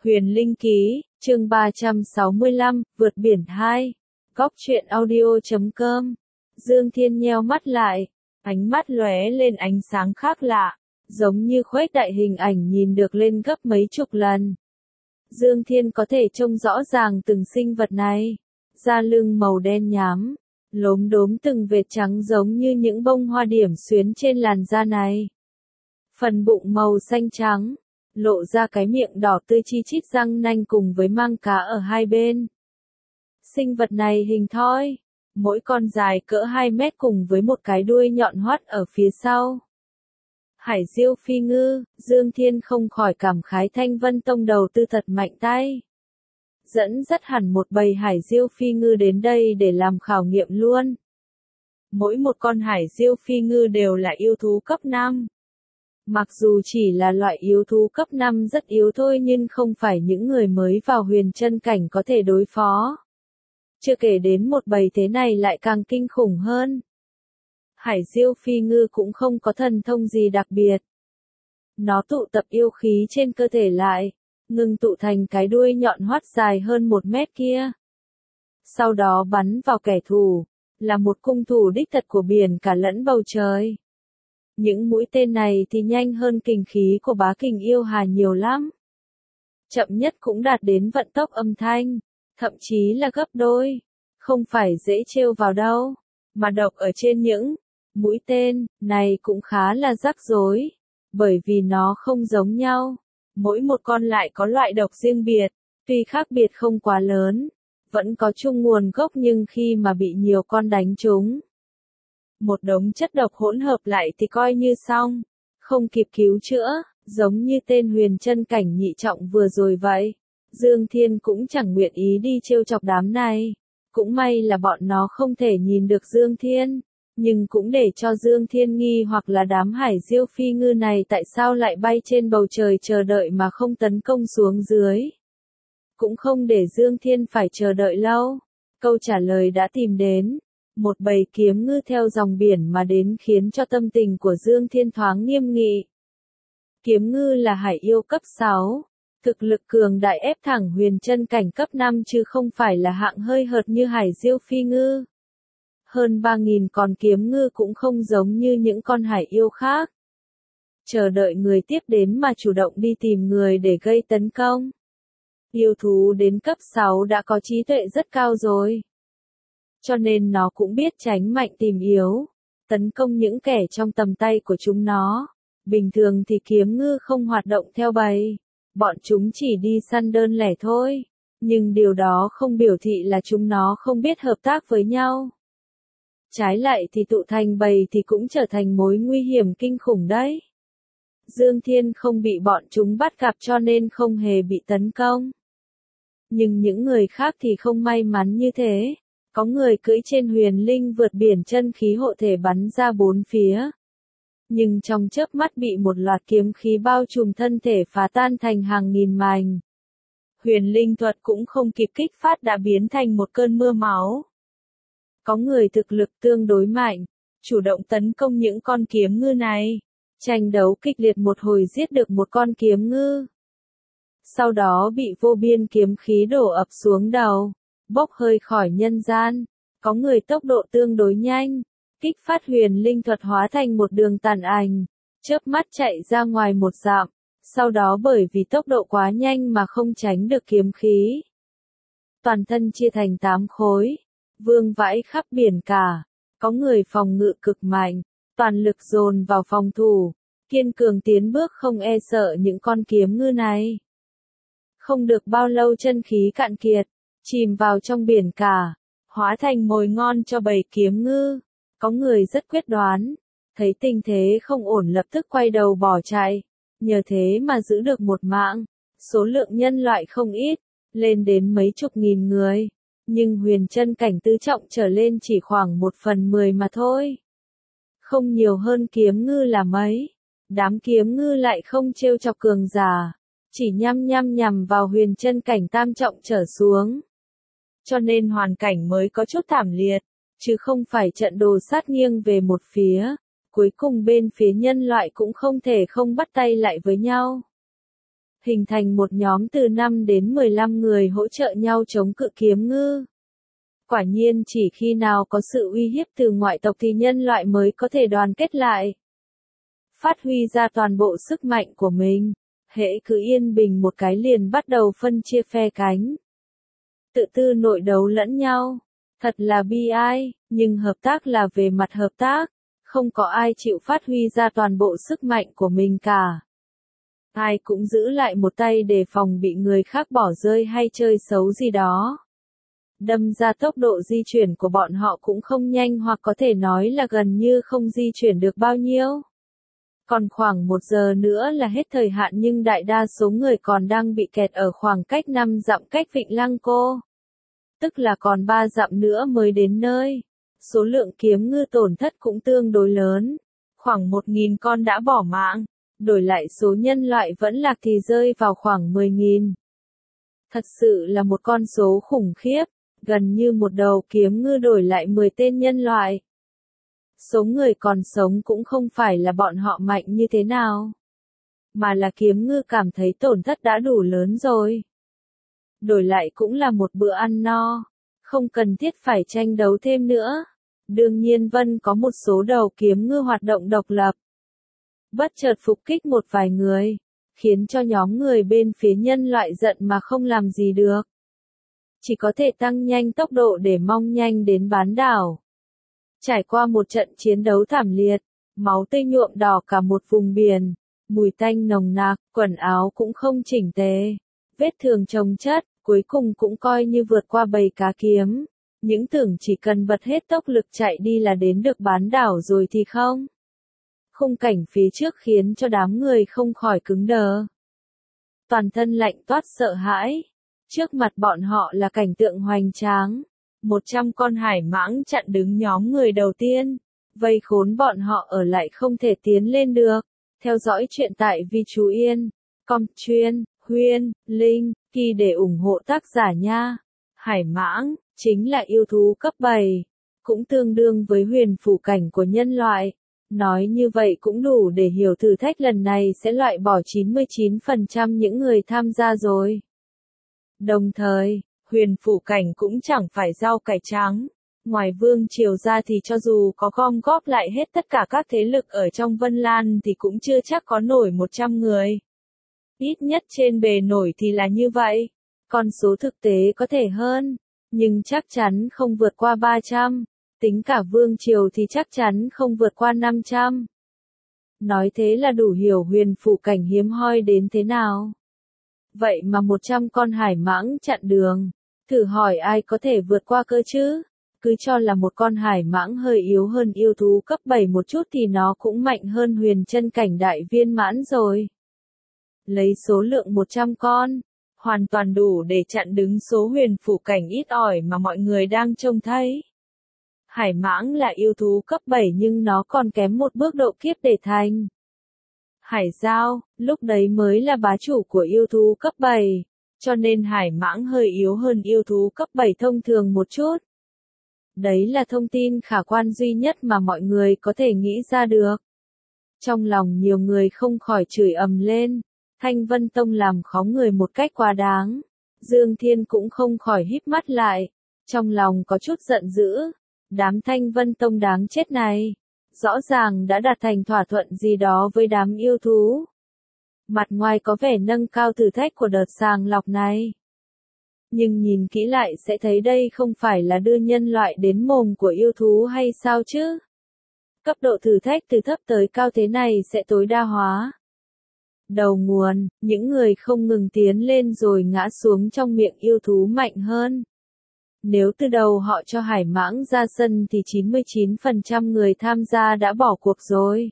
Huyền Linh Ký, chương 365, Vượt Biển 2. Góc truyện audio.com. Dương Thiên nheo mắt lại, ánh mắt lóe lên ánh sáng khác lạ, giống như khuếch đại hình ảnh nhìn được lên gấp mấy chục lần. Dương Thiên có thể trông rõ ràng từng sinh vật này, da lưng màu đen nhám, lốm đốm từng vệt trắng giống như những bông hoa điểm xuyến trên làn da này. Phần bụng màu xanh trắng, lộ ra cái miệng đỏ tươi chi chít răng nanh cùng với mang cá ở hai bên. Sinh vật này hình thoi, mỗi con dài cỡ 2 mét cùng với một cái đuôi nhọn hoắt ở phía sau. Hải diêu phi ngư, Dương Thiên không khỏi cảm khái Thanh Vân Tông đầu tư thật mạnh tay. Dẫn dắt hẳn một bầy hải diêu phi ngư đến đây để làm khảo nghiệm luôn. Mỗi một con hải diêu phi ngư đều là yêu thú cấp 5. Mặc dù chỉ là loại yêu thú cấp 5 rất yếu thôi nhưng không phải những người mới vào huyền chân cảnh có thể đối phó. Chưa kể đến một bầy thế này lại càng kinh khủng hơn. Hải diêu phi ngư cũng không có thần thông gì đặc biệt. Nó tụ tập yêu khí trên cơ thể lại, ngưng tụ thành cái đuôi nhọn hoắt dài hơn 1 mét kia. Sau đó bắn vào kẻ thù, là một cung thủ đích thật của biển cả lẫn bầu trời. Những mũi tên này thì nhanh hơn kình khí của bá kình yêu hà nhiều lắm. Chậm nhất cũng đạt đến vận tốc âm thanh, thậm chí là gấp đôi. Không phải dễ trêu vào đâu, mà độc ở trên những mũi tên này cũng khá là rắc rối, bởi vì nó không giống nhau. Mỗi một con lại có loại độc riêng biệt, tuy khác biệt không quá lớn, vẫn có chung nguồn gốc nhưng khi mà bị nhiều con đánh trúng, một đống chất độc hỗn hợp lại thì coi như xong, không kịp cứu chữa, giống như tên huyền chân cảnh nhị trọng vừa rồi vậy. Dương Thiên cũng chẳng nguyện ý đi trêu chọc đám này, cũng may là bọn nó không thể nhìn được Dương Thiên, nhưng cũng để cho Dương Thiên nghi hoặc là đám hải diêu phi ngư này tại sao lại bay trên bầu trời chờ đợi mà không tấn công xuống dưới. Cũng không để Dương Thiên phải chờ đợi lâu, câu trả lời đã tìm đến. Một bầy kiếm ngư theo dòng biển mà đến khiến cho tâm tình của Dương Thiên thoáng nghiêm nghị. Kiếm ngư là hải yêu cấp 6, thực lực cường đại ép thẳng huyền chân cảnh cấp 5 chứ không phải là hạng hơi hợt như hải diêu phi ngư. Hơn 3.000 con kiếm ngư cũng không giống như những con hải yêu khác. Chờ đợi người tiếp đến mà chủ động đi tìm người để gây tấn công. Yêu thú đến cấp 6 đã có trí tuệ rất cao rồi. Cho nên nó cũng biết tránh mạnh tìm yếu, tấn công những kẻ trong tầm tay của chúng nó. Bình thường thì kiếm ngư không hoạt động theo bầy, bọn chúng chỉ đi săn đơn lẻ thôi, nhưng điều đó không biểu thị là chúng nó không biết hợp tác với nhau. Trái lại thì tụ thành bầy thì cũng trở thành mối nguy hiểm kinh khủng đấy. Dương Thiên không bị bọn chúng bắt gặp cho nên không hề bị tấn công. Nhưng những người khác thì không may mắn như thế. Có người cưỡi trên huyền linh vượt biển chân khí hộ thể bắn ra bốn phía. Nhưng trong chớp mắt bị một loạt kiếm khí bao trùm thân thể phá tan thành hàng nghìn mảnh. Huyền linh thuật cũng không kịp kích phát đã biến thành một cơn mưa máu. Có người thực lực tương đối mạnh, chủ động tấn công những con kiếm ngư này. Tranh đấu kịch liệt một hồi giết được một con kiếm ngư. Sau đó bị vô biên kiếm khí đổ ập xuống đầu. Bốc hơi khỏi nhân gian, có người tốc độ tương đối nhanh, kích phát huyền linh thuật hóa thành một đường tàn ảnh, chớp mắt chạy ra ngoài một dặm, sau đó bởi vì tốc độ quá nhanh mà không tránh được kiếm khí. Toàn thân chia thành 8 khối, vương vãi khắp biển cả, có người phòng ngự cực mạnh, toàn lực dồn vào phòng thủ, kiên cường tiến bước không e sợ những con kiếm ngư này. Không được bao lâu chân khí cạn kiệt, chìm vào trong biển cả, hóa thành mồi ngon cho bầy kiếm ngư. Có người rất quyết đoán, thấy tình thế không ổn lập tức quay đầu bỏ chạy, nhờ thế mà giữ được một mạng. Số lượng nhân loại không ít, lên đến mấy chục nghìn người, nhưng huyền chân cảnh tứ trọng trở lên chỉ khoảng 1/10 mà thôi. Không nhiều hơn kiếm ngư là mấy, đám kiếm ngư lại không trêu chọc cường giả, chỉ nhằm vào huyền chân cảnh tam trọng trở xuống. Cho nên hoàn cảnh mới có chút thảm liệt, chứ không phải trận đồ sát nghiêng về một phía, cuối cùng bên phía nhân loại cũng không thể không bắt tay lại với nhau. hình thành một nhóm từ 5 đến 15 người hỗ trợ nhau chống cự kiếm ngư. Quả nhiên chỉ khi nào có sự uy hiếp từ ngoại tộc thì nhân loại mới có thể đoàn kết lại, phát huy ra toàn bộ sức mạnh của mình. Hễ cứ yên bình một cái liền bắt đầu phân chia phe cánh, tự tư nội đấu lẫn nhau. Thật là bi ai, nhưng hợp tác là về mặt hợp tác, không có ai chịu phát huy ra toàn bộ sức mạnh của mình cả. Ai cũng giữ lại một tay để phòng bị người khác bỏ rơi hay chơi xấu gì đó. Đâm ra tốc độ di chuyển của bọn họ cũng không nhanh, hoặc có thể nói là gần như không di chuyển được bao nhiêu. Còn khoảng 1 giờ nữa là hết thời hạn, nhưng đại đa số người còn đang bị kẹt ở khoảng cách 5 dặm cách Vịnh Lăng Cô. Tức là còn 3 dặm nữa mới đến nơi. Số lượng kiếm ngư tổn thất cũng tương đối lớn. Khoảng 1.000 con đã bỏ mạng. Đổi lại số nhân loại vẫn lạc thì rơi vào khoảng 10.000. Thật sự là một con số khủng khiếp. Gần như một đầu kiếm ngư đổi lại 10 tên nhân loại. Số người còn sống cũng không phải là bọn họ mạnh như thế nào, mà là kiếm ngư cảm thấy tổn thất đã đủ lớn rồi. Đổi lại cũng là một bữa ăn no, không cần thiết phải tranh đấu thêm nữa. Đương nhiên Vân có một số đầu kiếm ngư hoạt động độc lập, bất chợt phục kích một vài người, khiến cho nhóm người bên phía nhân loại giận mà không làm gì được. Chỉ có thể tăng nhanh tốc độ để mong nhanh đến bán đảo. Trải qua một trận chiến đấu thảm liệt, máu tươi nhuộm đỏ cả một vùng biển, mùi tanh nồng nặc, quần áo cũng không chỉnh tề, vết thương chồng chất, cuối cùng cũng coi như vượt qua bầy cá kiếm. Những tưởng chỉ cần bật hết tốc lực chạy đi là đến được bán đảo rồi thì không. Khung cảnh phía trước khiến cho đám người không khỏi cứng đờ. Toàn thân lạnh toát sợ hãi. Trước mặt bọn họ là cảnh tượng hoành tráng. 100 con hải mãng chặn đứng nhóm người đầu tiên, vây khốn bọn họ ở lại không thể tiến lên được. Theo dõi chuyện tại Vi Chú Yên, com chuyên, Huyên, Linh, Kỳ để ủng hộ tác giả nha. Hải mãng, chính là yêu thú cấp 7, cũng tương đương với huyền phủ cảnh của nhân loại. Nói như vậy cũng đủ để hiểu thử thách lần này sẽ loại bỏ 99% những người tham gia rồi. Đồng thời, huyền phủ cảnh cũng chẳng phải rau cải trắng. Ngoài vương triều ra thì cho dù có gom góp lại hết tất cả các thế lực ở trong Vân Lan thì cũng chưa chắc có nổi 100 người. Ít nhất trên bề nổi thì là như vậy. Con số thực tế có thể hơn, nhưng chắc chắn không vượt qua 300. Tính cả vương triều thì chắc chắn không vượt qua 500. Nói thế là đủ hiểu huyền phủ cảnh hiếm hoi đến thế nào. Vậy mà 100 con hải mãng chặn đường. Thử hỏi ai có thể vượt qua cơ chứ? Cứ cho là một con hải mãng hơi yếu hơn yêu thú cấp 7 một chút thì nó cũng mạnh hơn huyền chân cảnh đại viên mãn rồi. Lấy số lượng 100 con, hoàn toàn đủ để chặn đứng số huyền phủ cảnh ít ỏi mà mọi người đang trông thấy. Hải mãng là yêu thú cấp 7 nhưng nó còn kém một bước độ kiếp để thành hải giao, lúc đấy mới là bá chủ của yêu thú cấp 7, cho nên hải mãng hơi yếu hơn yêu thú cấp 7 thông thường một chút. Đấy là thông tin khả quan duy nhất mà mọi người có thể nghĩ ra được. Trong lòng nhiều người không khỏi chửi ầm lên, Thanh Vân Tông làm khó người một cách quá đáng. Dương Thiên cũng không khỏi híp mắt lại, trong lòng có chút giận dữ. Đám Thanh Vân Tông đáng chết này, rõ ràng đã đạt thành thỏa thuận gì đó với đám yêu thú. Mặt ngoài có vẻ nâng cao thử thách của đợt sàng lọc này. Nhưng nhìn kỹ lại sẽ thấy đây không phải là đưa nhân loại đến mồm của yêu thú hay sao chứ? Cấp độ thử thách từ thấp tới cao thế này sẽ tối đa hóa. Đầu nguồn, những người không ngừng tiến lên rồi ngã xuống trong miệng yêu thú mạnh hơn. Nếu từ đầu họ cho hải mãng ra sân thì 99% người tham gia đã bỏ cuộc rồi.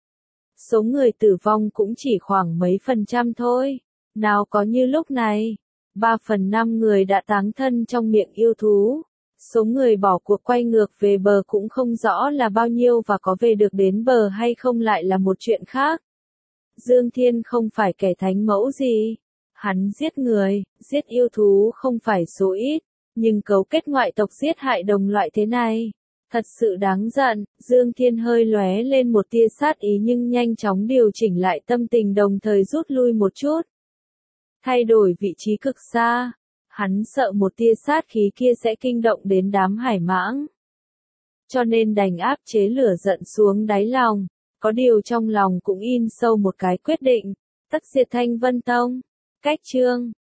Số người tử vong cũng chỉ khoảng mấy % thôi. Nào có như lúc này, 3/5 người đã táng thân trong miệng yêu thú. Số người bỏ cuộc quay ngược về bờ cũng không rõ là bao nhiêu và có về được đến bờ hay không lại là một chuyện khác. Dương Thiên không phải kẻ thánh mẫu gì. Hắn giết người, giết yêu thú không phải số ít. Nhưng cấu kết ngoại tộc giết hại đồng loại thế này, thật sự đáng giận. Dương Thiên hơi lóe lên một tia sát ý nhưng nhanh chóng điều chỉnh lại tâm tình đồng thời rút lui một chút. thay đổi vị trí cực xa. Hắn sợ một tia sát khí kia sẽ kinh động đến đám hải mãng. Cho nên đành áp chế lửa giận xuống đáy lòng, có điều trong lòng cũng in sâu một cái quyết định, tất diệt Thanh Vân Tông. Cách chương